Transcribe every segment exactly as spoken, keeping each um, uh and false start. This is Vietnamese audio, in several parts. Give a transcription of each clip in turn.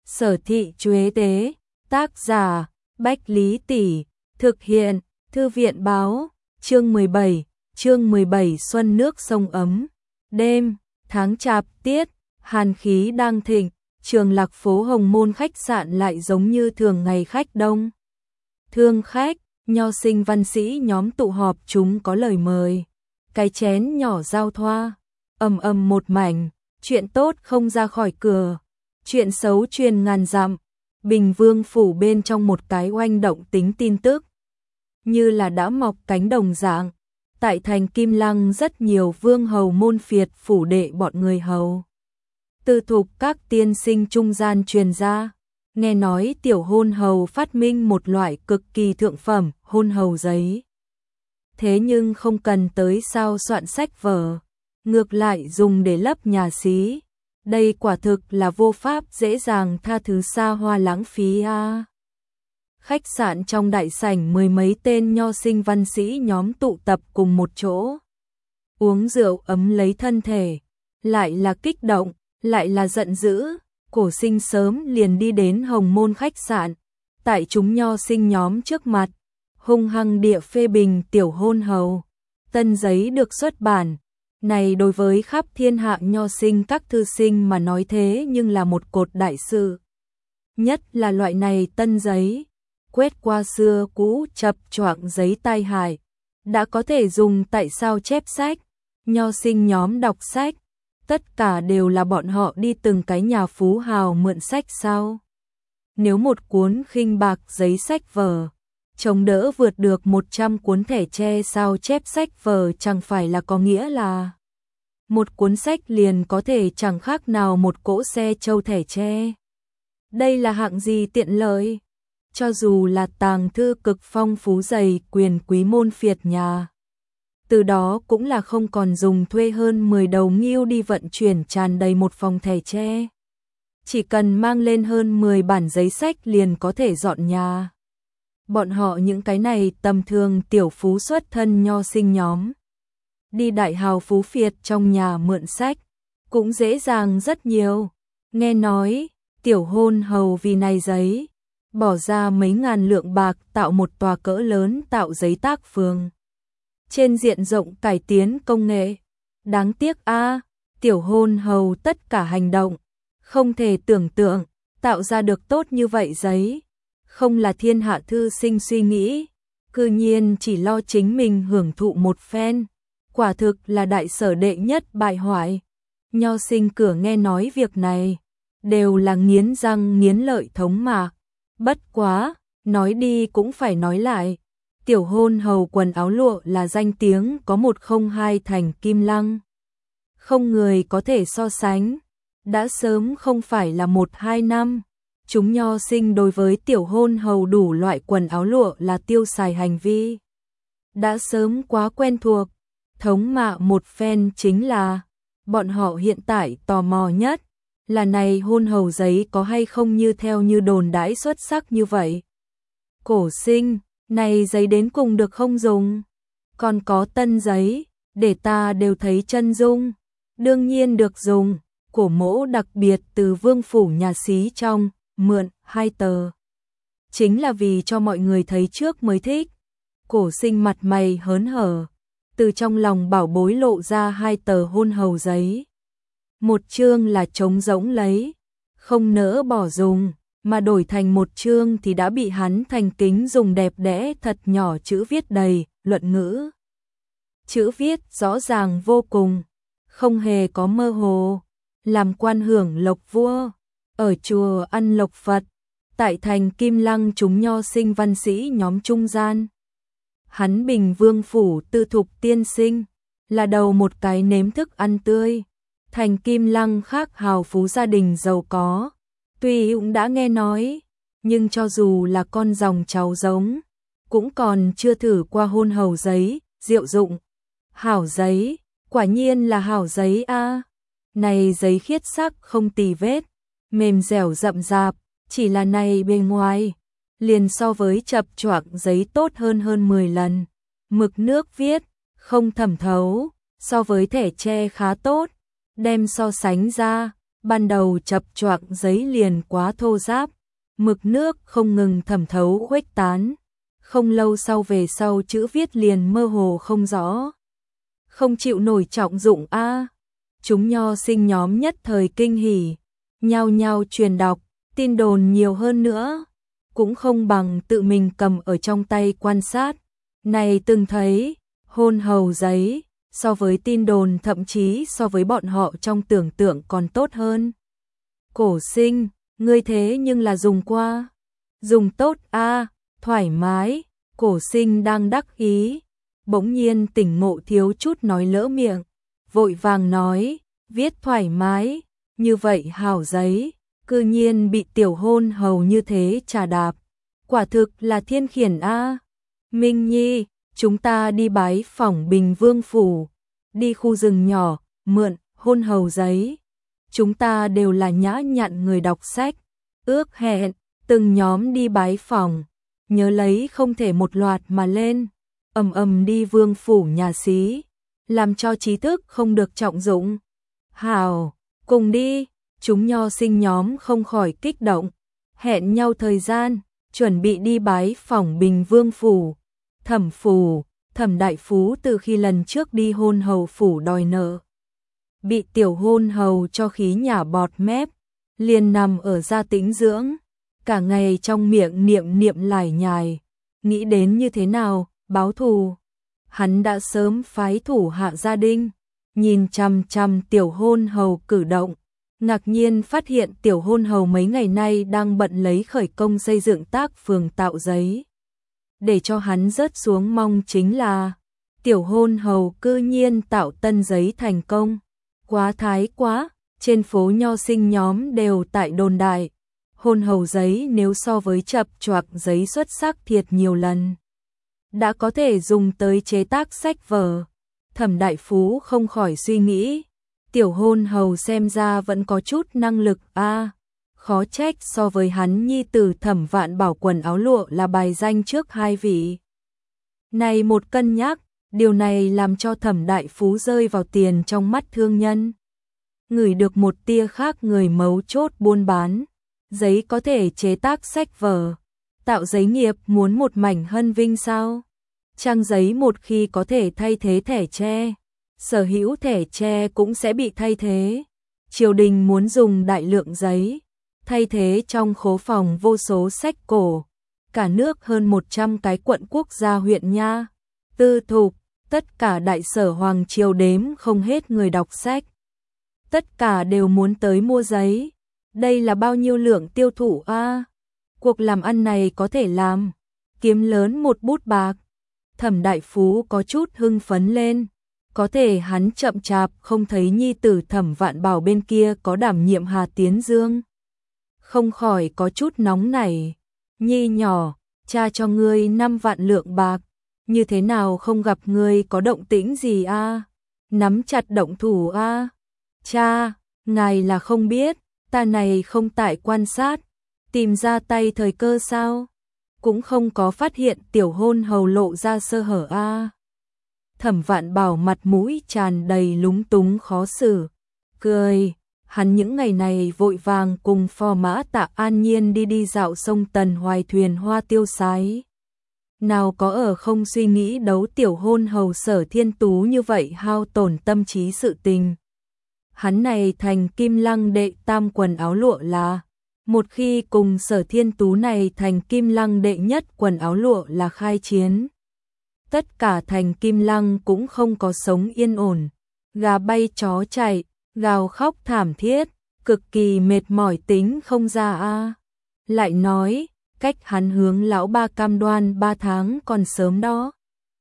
Sở Thị Chuế Tế, tác giả, Bách Lý Tỷ, thực hiện, Thư viện Báo, chương mười bảy, chương mười bảy Xuân nước sông ấm. Đêm, tháng Chạp tiết, hàn khí đang thịnh, Trường Lạc phố Hồng Môn khách sạn lại giống như thường ngày khách đông. Thương khách, nho sinh văn sĩ nhóm tụ họp, chúng có lời mời. Cái chén nhỏ giao thoa, ầm ầm một mảnh, chuyện tốt không ra khỏi cửa, chuyện xấu truyền ngàn dặm. Bình Vương phủ bên trong một cái oanh động tính tin tức, như là đã mọc cánh đồng dạng. Tại thành Kim Lăng rất nhiều vương hầu môn phiệt phủ đệ bọn người hầu tư thục các tiên sinh trung gian truyền ra, nghe nói tiểu hôn hầu phát minh một loại cực kỳ thượng phẩm hôn hầu giấy. Thế nhưng không cần tới sao soạn sách vở, ngược lại dùng để lấp nhà xí. Đây quả thực là vô pháp dễ dàng tha thứ, xa hoa lãng phí a. À. Khách sạn trong đại sảnh, mười mấy tên nho sinh văn sĩ nhóm tụ tập cùng một chỗ, uống rượu ấm lấy thân thể, lại là kích động, lại là giận dữ. Cổ Sinh sớm liền đi đến Hồng Môn khách sạn, tại chúng nho sinh nhóm trước mặt, hung hăng địa phê bình tiểu hôn hầu. Tân giấy được xuất bản, này đối với khắp thiên hạ nho sinh các thư sinh mà nói thế nhưng là một cột đại sự. Nhất là loại này tân giấy, quét qua xưa cũ chập choạng giấy tai hại, đã có thể dùng tại sao chép sách. Nho sinh nhóm đọc sách, tất cả đều là bọn họ đi từng cái nhà phú hào mượn sách sao. Nếu một cuốn khinh bạc giấy sách vở chống đỡ vượt được một trăm cuốn thẻ tre sao chép sách vở, chẳng phải là có nghĩa là một cuốn sách liền có thể chẳng khác nào một cỗ xe trâu thẻ tre. Đây là hạng gì tiện lợi? Cho dù là tàng thư cực phong phú dày quyền quý môn phiệt nhà, từ đó cũng là không còn dùng thuê hơn mười đầu ngưu đi vận chuyển tràn đầy một phòng thẻ tre. Chỉ cần mang lên hơn mười bản giấy sách liền có thể dọn nhà. Bọn họ những cái này tầm thường tiểu phú xuất thân nho sinh nhóm, đi đại hào phú phiệt trong nhà mượn sách, cũng dễ dàng rất nhiều. Nghe nói, tiểu hôn hầu vì này giấy, bỏ ra mấy ngàn lượng bạc tạo một tòa cỡ lớn tạo giấy tác phường. Trên diện rộng cải tiến công nghệ. Đáng tiếc a, tiểu hôn hầu tất cả hành động, không thể tưởng tượng, tạo ra được tốt như vậy giấy. Không là thiên hạ thư sinh suy nghĩ, cư nhiên chỉ lo chính mình hưởng thụ một phen. Quả thực là đại sở đệ nhất bại hoại. Nho sinh cửa nghe nói việc này, đều là nghiến răng nghiến lợi thống mạc. Bất quá, nói đi cũng phải nói lại. Tiểu hôn hầu quần áo lụa là danh tiếng có một không hai thành Kim Lăng. Không người có thể so sánh. Đã sớm không phải là một hai năm. Chúng nho sinh đối với tiểu hôn hầu đủ loại quần áo lụa là tiêu xài hành vi. Đã sớm quá quen thuộc. Thống mạ một phen chính là, bọn họ hiện tại tò mò nhất là này hôn hầu giấy có hay không như theo như đồn đãi xuất sắc như vậy. Cổ Sinh, này giấy đến cùng được không dùng? Còn có tân giấy, để ta đều thấy chân dung. Đương nhiên được dùng. Cổ Mỗ đặc biệt từ vương phủ nhà xí trong mượn hai tờ, chính là vì cho mọi người thấy trước mới thích. Cổ Sinh mặt mày hớn hở, từ trong lòng bảo bối lộ ra hai tờ hôn hầu giấy. Một chương là trống rỗng lấy, không nỡ bỏ dùng, mà đổi thành một chương thì đã bị hắn thành kính dùng đẹp đẽ thật nhỏ chữ viết đầy, luận ngữ. Chữ viết rõ ràng vô cùng, không hề có mơ hồ. Làm quan hưởng lộc vua, ở chùa ăn lộc Phật, tại thành Kim Lăng chúng nho sinh văn sĩ nhóm trung gian. Hắn Bình Vương phủ tư thục tiên sinh, là đầu một cái nếm thức ăn tươi. Thành Kim Lăng khác hào phú gia đình giàu có, tuy cũng đã nghe nói, nhưng cho dù là con dòng cháu giống, cũng còn chưa thử qua hôn hầu giấy, diệu dụng. Hảo giấy, quả nhiên là hảo giấy a. À. Này giấy khiết sắc không tì vết, mềm dẻo rậm rạp, chỉ là này bên ngoài, liền so với chập choạng giấy tốt hơn hơn mười lần. Mực nước viết, không thẩm thấu, so với thẻ tre khá tốt. Đem so sánh ra, Ban đầu chập choạng giấy liền quá thô ráp, mực nước không ngừng thẩm thấu khuếch tán. Không lâu sau về sau chữ viết liền mơ hồ không rõ. Không chịu nổi trọng dụng a. Chúng nho sinh nhóm nhất thời kinh hỉ, nhao nhao truyền đọc, tin đồn nhiều hơn nữa, cũng không bằng tự mình cầm ở trong tay quan sát. Này từng thấy, hôn hầu giấy, so với tin đồn thậm chí so với bọn họ trong tưởng tượng còn tốt hơn. Cổ Sinh, ngươi thế nhưng là dùng qua. Dùng tốt a, thoải mái. Cổ Sinh đang đắc ý, bỗng nhiên tỉnh ngộ thiếu chút nói lỡ miệng, vội vàng nói, viết thoải mái, như vậy hảo giấy, cư nhiên bị tiểu hôn hầu như thế trà đạp, quả thực là thiên khiển a. Minh Nhi, chúng ta đi bái phỏng Bình Vương phủ, đi khu rừng nhỏ, mượn hôn hầu giấy. Chúng ta đều là nhã nhặn người đọc sách, ước hẹn từng nhóm đi bái phỏng, nhớ lấy không thể một loạt mà lên, ầm ầm đi vương phủ nhà xí, làm cho trí thức không được trọng dụng. Hào, cùng đi, chúng nho sinh nhóm không khỏi kích động, hẹn nhau thời gian, chuẩn bị đi bái phỏng Bình Vương phủ. Thẩm phủ, Thẩm đại phú từ khi lần trước đi hôn hầu phủ đòi nợ, bị tiểu hôn hầu cho khí nhả bọt mép, liền nằm ở gia tĩnh dưỡng, cả ngày trong miệng niệm niệm lải nhải, nghĩ đến như thế nào báo thù. Hắn đã sớm phái thủ hạ gia đình, nhìn chằm chằm tiểu hôn hầu cử động, ngạc nhiên phát hiện tiểu hôn hầu mấy ngày nay đang bận lấy khởi công xây dựng tác phường tạo giấy. Để cho hắn rớt xuống mong chính là tiểu hôn hầu cư nhiên tạo tân giấy thành công. Quá thái quá, trên phố nho sinh nhóm đều tại đồn đại. Hôn hầu giấy nếu so với chập choạc giấy xuất sắc thiệt nhiều lần, đã có thể dùng tới chế tác sách vở. Thẩm đại phú không khỏi suy nghĩ, tiểu hôn hầu xem ra vẫn có chút năng lực a, khó trách so với hắn nhi tử Thẩm Vạn Bảo quần áo lụa là bài danh trước hai vị. Này một cân nhắc, điều này làm cho Thẩm đại phú rơi vào tiền trong mắt thương nhân. Ngửi được một tia khác người mấu chốt buôn bán, giấy có thể chế tác sách vở, tạo giấy nghiệp muốn một mảnh hân vinh sao? Trang giấy một khi có thể thay thế thẻ tre, sở hữu thẻ tre cũng sẽ bị thay thế. Triều đình muốn dùng đại lượng giấy, thay thế trong khố phòng vô số sách cổ. Cả nước hơn một trăm cái quận quốc gia huyện nha, tư thục, tất cả đại sở hoàng triều đếm không hết người đọc sách. Tất cả đều muốn tới mua giấy. Đây là bao nhiêu lượng tiêu thụ a? À? Cuộc làm ăn này có thể làm kiếm lớn một bút bạc. Thẩm đại phú có chút hưng phấn lên, có thể hắn chậm chạp không thấy nhi tử Thẩm Vạn Bảo bên kia có đảm nhiệm Hà Tiến Dương, không khỏi có chút nóng nảy. Nhi nhỏ, cha cho ngươi năm vạn lượng bạc, như thế nào không gặp ngươi có động tĩnh gì a? À? Nắm chặt động thủ a. À? Cha, ngài là không biết, ta này không tại quan sát, tìm ra tay thời cơ sao? Cũng không có phát hiện tiểu hôn hầu lộ ra sơ hở a. À? Thẩm Vạn Bảo mặt mũi tràn đầy lúng túng khó xử, cười, hắn những ngày này vội vàng cùng phò mã Tạ An Nhiên đi đi dạo sông Tần Hoài thuyền hoa tiêu sái. Nào có ở không suy nghĩ đấu tiểu hôn hầu Sở Thiên Tú như vậy hao tổn tâm trí sự tình. Hắn này thành Kim Lăng đệ tam quần áo lụa là, một khi cùng Sở Thiên Tú này thành Kim Lăng đệ nhất quần áo lụa là khai chiến. Tất cả thành Kim Lăng cũng không có sống yên ổn, gà bay chó chạy, gào khóc thảm thiết, cực kỳ mệt mỏi tính không ra a. Lại nói, cách hắn hướng lão ba cam đoan ba tháng còn sớm đó.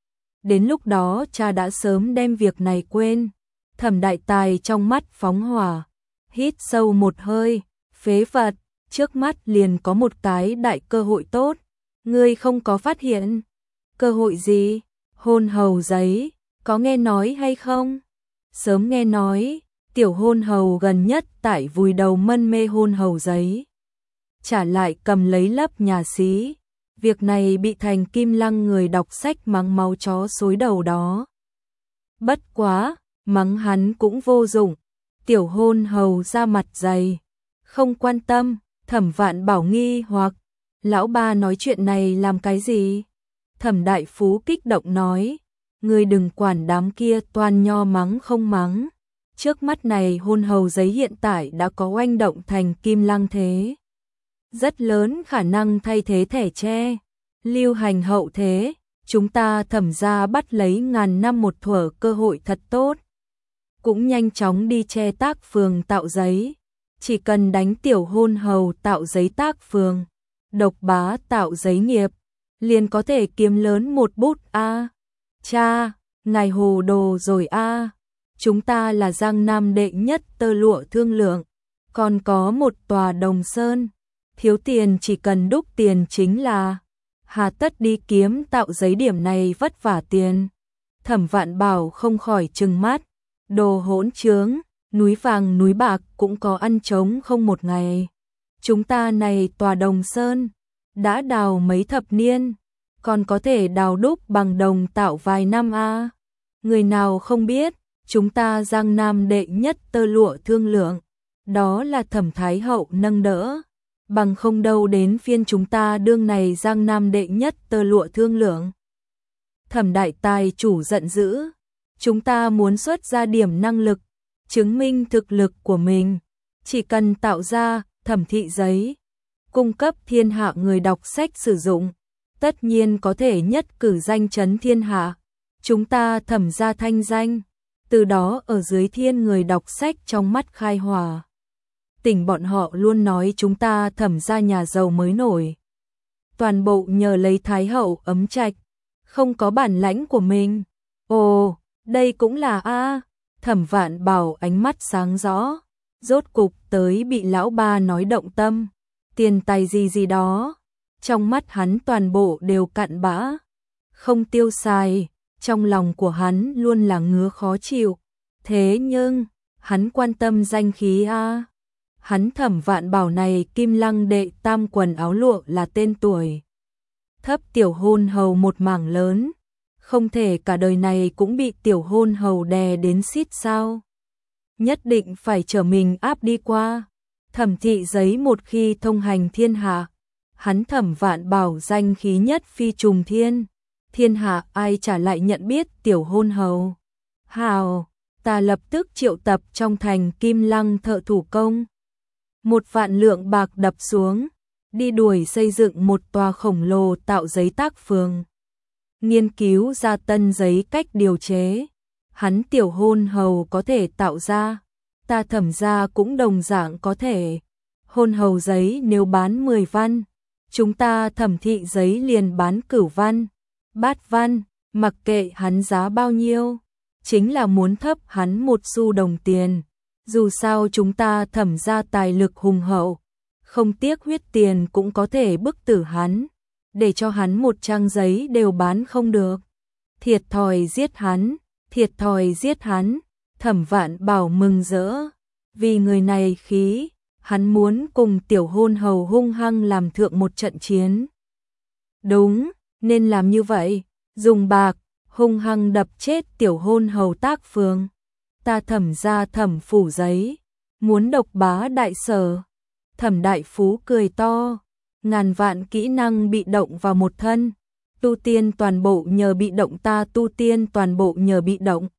Đến lúc đó cha đã sớm đem việc này quên. Thẩm đại tài trong mắt phóng hỏa, hít sâu một hơi, phế vật, trước mắt liền có một cái đại cơ hội tốt, ngươi không có phát hiện. Cơ hội gì? Hôn hầu giấy, có nghe nói hay không? Sớm nghe nói, tiểu hôn hầu gần nhất tại vùi đầu mân mê hôn hầu giấy. Trả lại cầm lấy lấp nhà xí, việc này bị thành Kim Lăng người đọc sách mắng máu chó xối đầu đó. Bất quá, mắng hắn cũng vô dụng, Tiểu hôn hầu ra mặt dày, không quan tâm. Thẩm Vạn Bảo nghi hoặc, lão ba nói chuyện này làm cái gì? Thẩm Đại Phú kích động nói, ngươi đừng quản đám kia toàn nho mắng không mắng. Trước mắt này hôn hầu giấy hiện tại đã có oanh động thành kim lăng thế. Rất lớn khả năng thay thế thẻ tre, lưu hành hậu thế, chúng ta Thẩm gia bắt lấy ngàn năm một thuở cơ hội thật tốt. Cũng nhanh chóng đi che tác phường tạo giấy, chỉ cần đánh tiểu hôn hầu tạo giấy tác phường, độc bá tạo giấy nghiệp, liền có thể kiếm lớn một bút a. À. Cha, ngài hồ đồ rồi a. À. Chúng ta là Giang Nam đệ nhất tơ lụa thương lượng, còn có một tòa Đồng Sơn, thiếu tiền chỉ cần đúc tiền chính là, hà tất đi kiếm tạo giấy điểm này vất vả tiền. Thẩm Vạn Bảo không khỏi trừng mắt, đồ hỗn trướng, núi vàng núi bạc cũng có ăn trống không một ngày. Chúng ta này tòa Đồng Sơn, đã đào mấy thập niên, còn có thể đào đúc bằng đồng tạo vài năm a. À. Người nào không biết, chúng ta Giang Nam đệ nhất tơ lụa thương lượng, đó là Thẩm Thái Hậu nâng đỡ, bằng không đâu đến phiên chúng ta đương này Giang Nam đệ nhất tơ lụa thương lượng. Thẩm Đại Tài chủ giận dữ, chúng ta muốn xuất ra điểm năng lực, chứng minh thực lực của mình, chỉ cần tạo ra thẩm thị giấy, cung cấp thiên hạ người đọc sách sử dụng, tất nhiên có thể nhất cử danh chấn thiên hạ. Chúng ta Thẩm gia thanh danh, từ đó ở dưới thiên người đọc sách trong mắt khai hòa. Tỉnh bọn họ luôn nói chúng ta Thẩm gia nhà giàu mới nổi. Toàn bộ nhờ lấy Thái Hậu ấm trạch, không có bản lãnh của mình. Ồ, đây cũng là a. Thẩm Vạn Bảo ánh mắt sáng rõ, rốt cục tới bị lão ba nói động tâm, tiền tài gì gì đó, trong mắt hắn toàn bộ đều cặn bã, không tiêu xài, trong lòng của hắn luôn là ngứa khó chịu. Thế nhưng, hắn quan tâm danh khí a. Hắn Thẩm Vạn Bảo này Kim Lăng đệ tam quần áo lụa là tên tuổi thấp tiểu hôn hầu một mảng lớn, không thể cả đời này cũng bị tiểu hôn hầu đè đến xít sao. Nhất định phải trở mình áp đi qua. Thẩm thị giấy một khi thông hành thiên hạ, hắn Thẩm Vạn Bảo danh khí nhất phi trùng thiên, thiên hạ ai trả lại nhận biết tiểu hôn hầu. Hào, ta lập tức triệu tập trong thành Kim Lăng thợ thủ công, một vạn lượng bạc đập xuống, đi đuổi xây dựng một tòa khổng lồ tạo giấy tác phường, nghiên cứu ra tân giấy cách điều chế. Hắn tiểu hôn hầu có thể tạo ra, ta Thẩm gia cũng đồng dạng có thể. Hôn hầu giấy nếu bán mười văn, chúng ta Thẩm thị giấy liền bán cửu văn, bát văn, mặc kệ hắn giá bao nhiêu, chính là muốn thấp hắn một xu đồng tiền. Dù sao chúng ta Thẩm gia tài lực hùng hậu, không tiếc huyết tiền cũng có thể bức tử hắn, để cho hắn một trang giấy đều bán không được. Thiệt thòi giết hắn, thiệt thòi giết hắn. Thẩm Vạn Bảo mừng rỡ, vì người này khí, hắn muốn cùng tiểu hôn hầu hung hăng làm thượng một trận chiến. Đúng, nên làm như vậy, dùng bạc, hung hăng đập chết tiểu hôn hầu tác phường. Ta Thẩm gia Thẩm phủ giấy, muốn độc bá đại sở. Thẩm Đại Phú cười to, ngàn vạn kỹ năng bị động vào một thân, tu tiên toàn bộ nhờ bị động, ta tu tiên toàn bộ nhờ bị động.